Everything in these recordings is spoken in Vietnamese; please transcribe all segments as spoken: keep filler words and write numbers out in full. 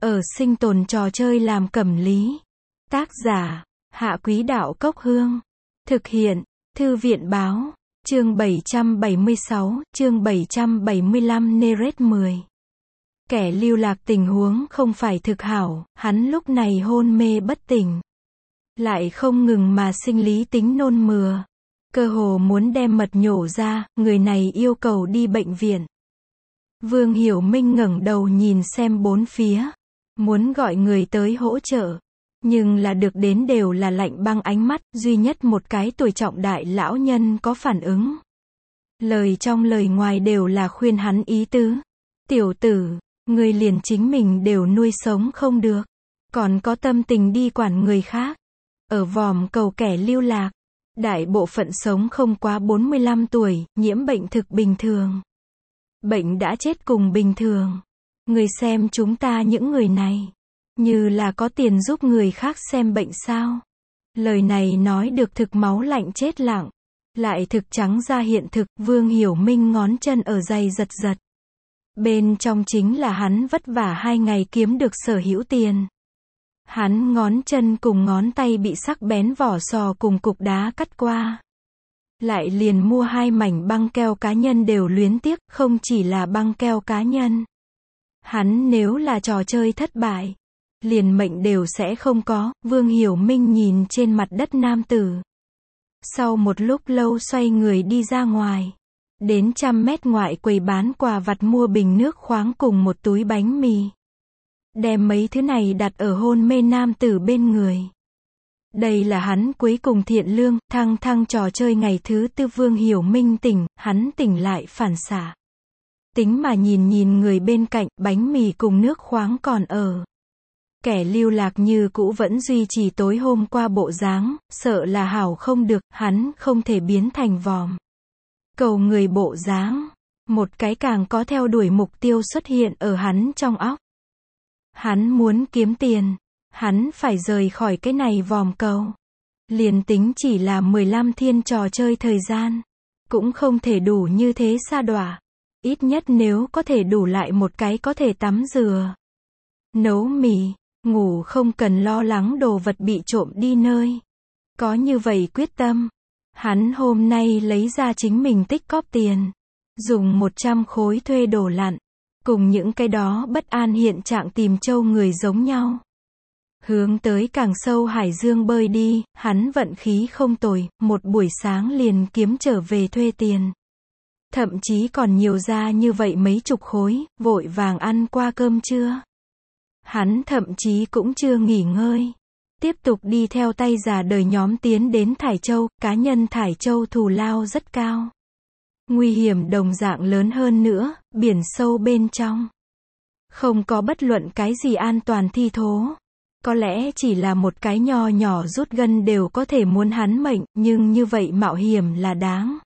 ở sinh tồn trò chơi làm cẩm lý. Tác giả, Hạ Quý Đạo Cốc Hương. Thực hiện, Thư viện Báo. Chương bảy trăm bảy mươi sáu, chương bảy trăm bảy mươi lăm Neret mười. Kẻ lưu lạc tình huống không phải thực hảo, hắn lúc này hôn mê bất tỉnh. Lại không ngừng mà sinh lý tính nôn mửa. Cơ hồ muốn đem mật nhổ ra, người này yêu cầu đi bệnh viện. Vương Hiểu Minh ngẩng đầu nhìn xem bốn phía. Muốn gọi người tới hỗ trợ. Nhưng là được đến đều là lạnh băng ánh mắt, duy nhất một cái tuổi trọng đại lão nhân có phản ứng. Lời trong lời ngoài đều là khuyên hắn ý tứ. Tiểu tử, người liền chính mình đều nuôi sống không được. Còn có tâm tình đi quản người khác. Ở vòm cầu kẻ lưu lạc. Đại bộ phận sống không quá bốn mươi lăm tuổi, nhiễm bệnh thực bình thường. Bệnh đã chết cùng bình thường. Người xem chúng ta những người này. Như là có tiền giúp người khác xem bệnh sao. Lời này nói được thực máu lạnh chết lặng. Lại thực trắng ra hiện thực, Vương Hiểu Minh ngón chân ở giày giật giật. Bên trong chính là hắn vất vả hai ngày kiếm được sở hữu tiền. Hắn ngón chân cùng ngón tay bị sắc bén vỏ sò cùng cục đá cắt qua. Lại liền mua hai mảnh băng keo cá nhân đều luyến tiếc, không chỉ là băng keo cá nhân. Hắn nếu là trò chơi thất bại, liền mệnh đều sẽ không có. Vương Hiểu Minh nhìn trên mặt đất nam tử. Sau một lúc lâu xoay người đi ra ngoài. Đến trăm mét ngoại quầy bán quà vặt mua bình nước khoáng cùng một túi bánh mì. Đem mấy thứ này đặt ở hôn mê nam tử bên người. Đây là hắn cuối cùng thiện lương, thăng thăng trò chơi ngày thứ tư. Vương Hiểu Minh tỉnh, hắn tỉnh lại phản xạ. Tính mà nhìn nhìn người bên cạnh, bánh mì cùng nước khoáng còn ở. Kẻ lưu lạc như cũ vẫn duy trì tối hôm qua bộ dáng, sợ là hảo không được, hắn không thể biến thành vòm cầu người bộ dáng. Một cái càng có theo đuổi mục tiêu xuất hiện ở hắn trong óc. Hắn muốn kiếm tiền. Hắn phải rời khỏi cái này vòm cầu. Liền tính chỉ là mười lăm thiên trò chơi thời gian. Cũng không thể đủ như thế sa đọa. Ít nhất nếu có thể đủ lại một cái có thể tắm rửa. Nấu mì. Ngủ không cần lo lắng đồ vật bị trộm đi nơi. Có như vậy quyết tâm. Hắn hôm nay lấy ra chính mình tích cóp tiền. Dùng một trăm khối thuê đồ lặn. Cùng những cái đó bất an hiện trạng tìm châu người giống nhau. Hướng tới càng sâu hải dương bơi đi, hắn vận khí không tồi, một buổi sáng liền kiếm trở về thuê tiền. Thậm chí còn nhiều ra như vậy mấy chục khối, vội vàng ăn qua cơm trưa. Hắn thậm chí cũng chưa nghỉ ngơi. Tiếp tục đi theo tay già đời nhóm tiến đến Thải Châu, cá nhân Thải Châu thù lao rất cao. Nguy hiểm đồng dạng lớn hơn nữa, biển sâu bên trong. Không có bất luận cái gì an toàn thi thố. Có lẽ chỉ là một cái nho nhỏ rút gân đều có thể muốn hắn mệnh, nhưng như vậy mạo hiểm là đáng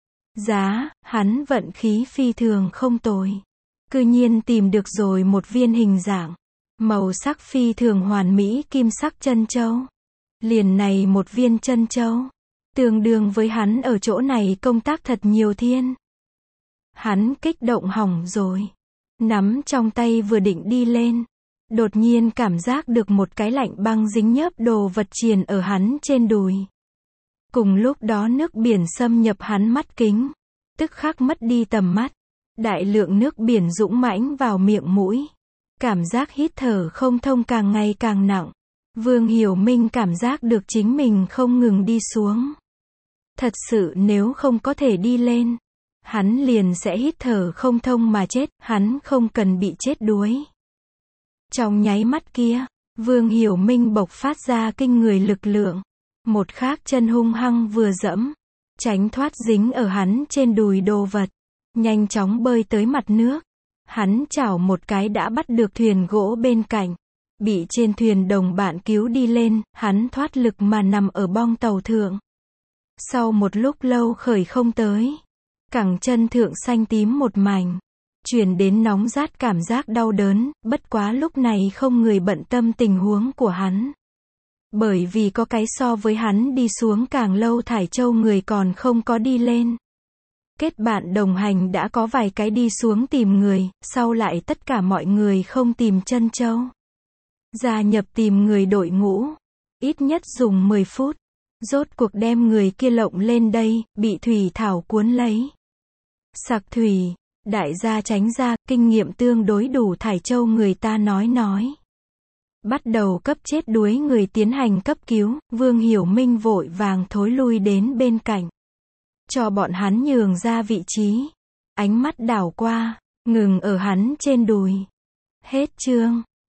giá. Hắn vận khí phi thường không tồi. Cư nhiên tìm được rồi một viên hình dạng màu sắc phi thường hoàn mỹ kim sắc chân châu. Liền này một viên chân châu, tương đương với hắn ở chỗ này công tác thật nhiều thiên. Hắn kích động hỏng rồi. Nắm trong tay vừa định đi lên. Đột nhiên cảm giác được một cái lạnh băng dính nhớp đồ vật triền ở hắn trên đùi. Cùng lúc đó nước biển xâm nhập hắn mắt kính. Tức khắc mất đi tầm mắt. Đại lượng nước biển dũng mãnh vào miệng mũi. Cảm giác hít thở không thông càng ngày càng nặng. Vương Hiểu Minh cảm giác được chính mình không ngừng đi xuống. Thật sự nếu không có thể đi lên, hắn liền sẽ hít thở không thông mà chết, hắn không cần bị chết đuối. Trong nháy mắt kia, Vương Hiểu Minh bộc phát ra kinh người lực lượng. Một khác chân hung hăng vừa dẫm, tránh thoát dính ở hắn trên đùi đồ vật. Nhanh chóng bơi tới mặt nước. Hắn chảo một cái đã bắt được thuyền gỗ bên cạnh. Bị trên thuyền đồng bạn cứu đi lên, hắn thoát lực mà nằm ở bong tàu thượng. Sau một lúc lâu khởi không tới. Cẳng chân thượng xanh tím một mảnh. Truyền đến nóng rát cảm giác đau đớn, bất quá lúc này không người bận tâm tình huống của hắn. Bởi vì có cái so với hắn đi xuống càng lâu Thải Châu người còn không có đi lên. Kết bạn đồng hành đã có vài cái đi xuống tìm người, sau lại tất cả mọi người không tìm chân châu. Gia nhập tìm người đội ngũ. Ít nhất dùng mười phút. Rốt cuộc đem người kia lộng lên đây, bị thủy thảo cuốn lấy. Sặc thủy. Đại gia tránh ra, kinh nghiệm tương đối đủ Thải Châu người ta nói nói. Bắt đầu cấp chết đuối người tiến hành cấp cứu, Vương Hiểu Minh vội vàng thối lui đến bên cạnh. Cho bọn hắn nhường ra vị trí. Ánh mắt đảo qua, ngừng ở hắn trên đùi. Hết chương.